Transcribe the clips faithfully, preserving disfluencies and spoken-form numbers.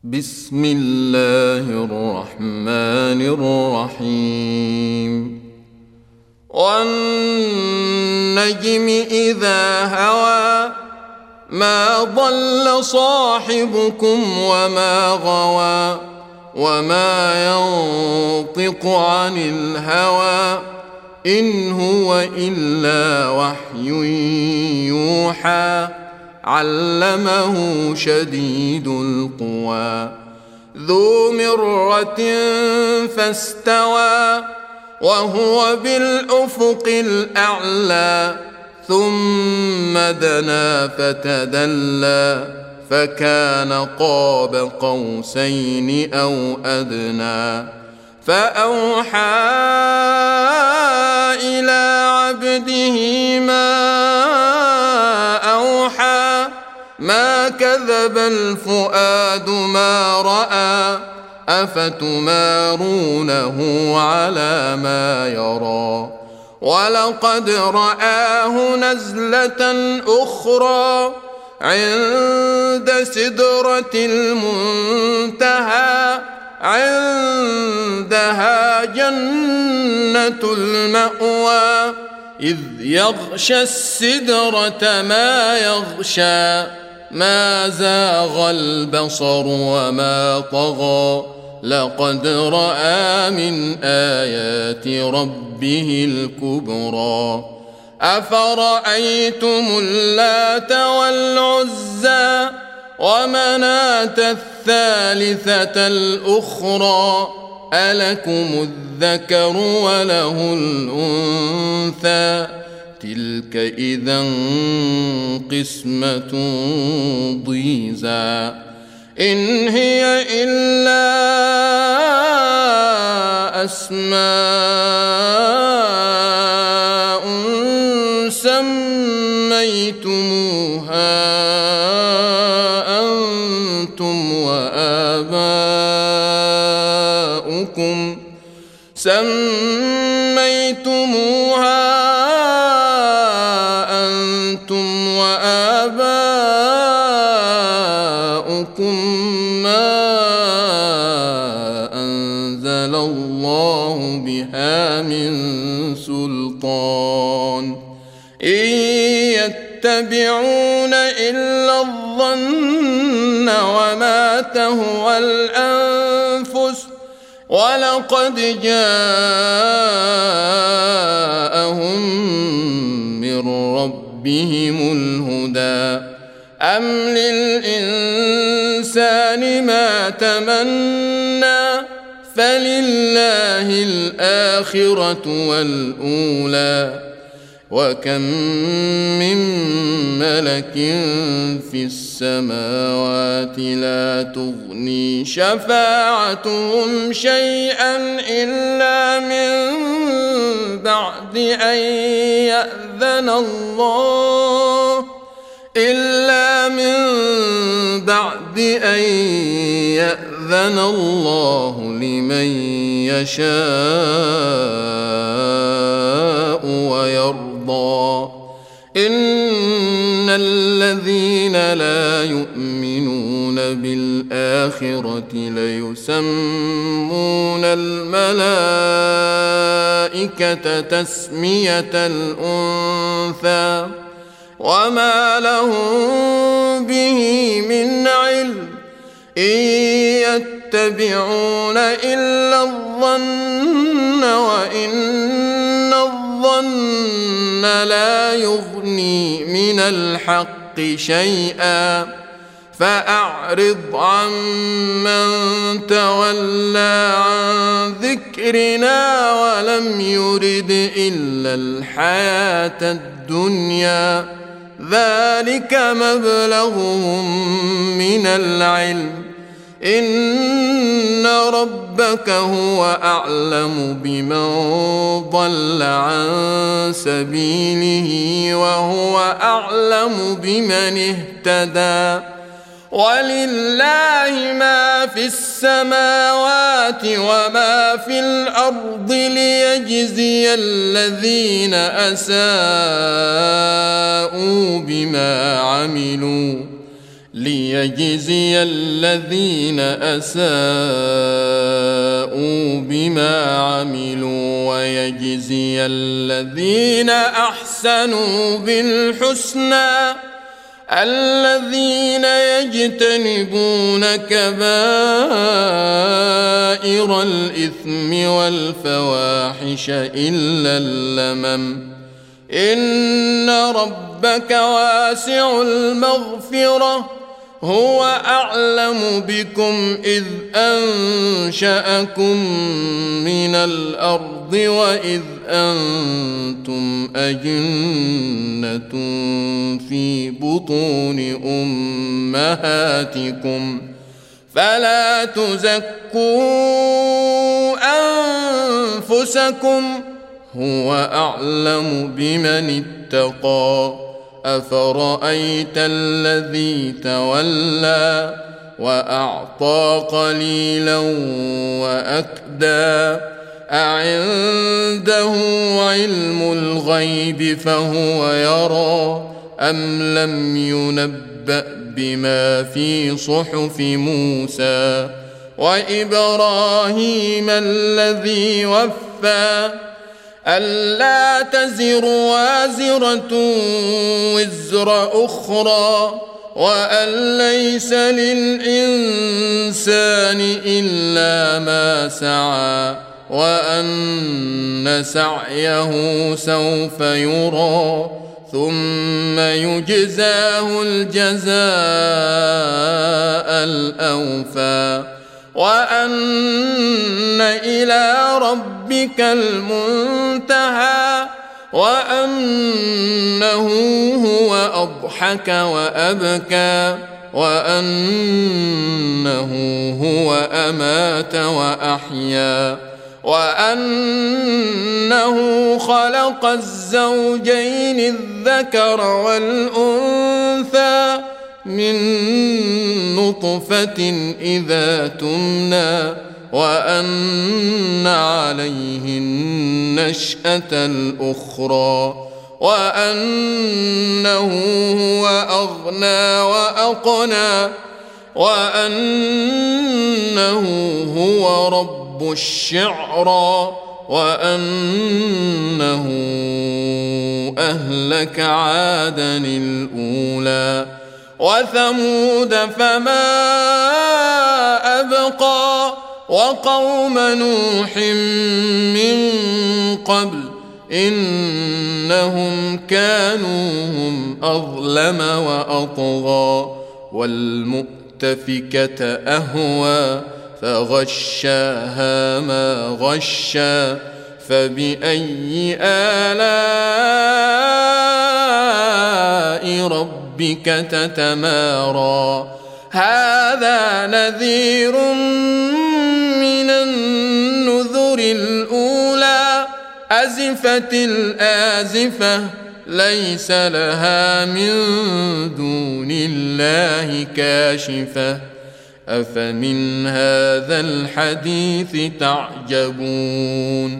بسم الله الرحمن الرحيم والنجم إذا هوى ما ضل صاحبكم وما غوى وما ينطق عن الهوى إن هو إلا وحي يوحى علمه شديد القوى ذو مرة فاستوى وهو بالأفق الأعلى ثم دنا فتدلى فكان قاب قوسين أو أدنى فأوحى إلى عبده ما أوحى ما كذب الفؤاد ما رأى أفتمارونه على ما يرى ولقد رآه نزلة أخرى عند سدرة المنتهى عندها جنة المأوى إذ يغشى السدرة ما يغشى ما زاغ البصر وما طغى لقد رأى من آيات ربه الكبرى أفرأيتم اللات والعزى ومناة الثالثة الأخرى ألكم الذكر وله الأنثى تلك إذا قسمة ضيزى إن هي إلا أسماء سميتموها أنتم وآباؤكم سميتموها أنتم وآباؤكم ما أنزل الله بها من سلطان إن يتبعون إلا الظن وما تهوى الأنفس ولقد جاءهم من ربهم الهدى أم للإنسان ما تمنى فلله الآخرة والأولى وكم من ملك في السماوات لا تغني شفاعتهم شيئا إلا من بعد أن يأذن الله إلا من بعد أن يأذن الله لمن يشاء ويرضى إن الذين لا يؤمنون بالآخرة ليسمون الملائكة تسمية الأنثى وما لهم به من علم إن يتبعون إلا الظن وإن الظن لا يغني من الحق شيئا فأعرض عن من تولى عن ذكرنا ولم يرد إلا الحياة الدنيا ذلك مبلغهم من العلم إن ربك هو أعلم بمن ضل عن سبيله وهو أعلم بمن اهتدى ولله ما في السماوات وما في الأرض ليجزي الذين أساءوا بما عملوا ليجزي الذين أساءوا بما عملوا ويجزي الذين أحسنوا بالحسنى الذين يجتنبون كبائر الإثم والفواحش إلا اللمم إن ربك واسع المغفرة هو أعلم بكم إذ أنشأكم من الأرض وإذ أنتم أجنة في بطون أمهاتكم فلا تزكوا أنفسكم هو أعلم بمن اتقى أفرأيت الذي تولى وأعطى قليلا وأكدى أعنده علم الغيب فهو يرى أم لم ينبأ بما في صحف موسى وإبراهيم الذي وفى ألا تزر وازرة وزر أخرى وأن ليس للإنسان إلا ما سعى وأن سعيه سوف يرى ثم يجزاه الجزاء الأوفى وأن إلى ربك المنتهى وأنه هو أضحك وأبكى وأنه هو أمات وأحيا وأنه خلق الزوجين الذكر والأنثى من نطفة إذا تمنى وأن عليه النشأة الأخرى وأنه هو أغنى وأقنى وأنه هو رب الشعرى وأنه أهلك عادا الأولى وثمود فما أبقى وقوم نوح من قبل إنهم كانوا هم أظلم وأطغى والمؤتفكة أهوى فغشاها ما غشى فبأي آلاء ربك تتمارى هذا نذير من النذر الأولى أزفت الآزفة ليس لها من دون الله كاشفة أفمن هذا الحديث تعجبون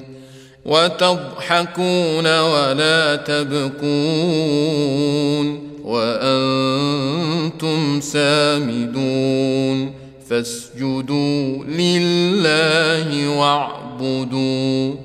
وتضحكون ولا تبكون وأنتم سامدون فاسجدوا لله واعبدوا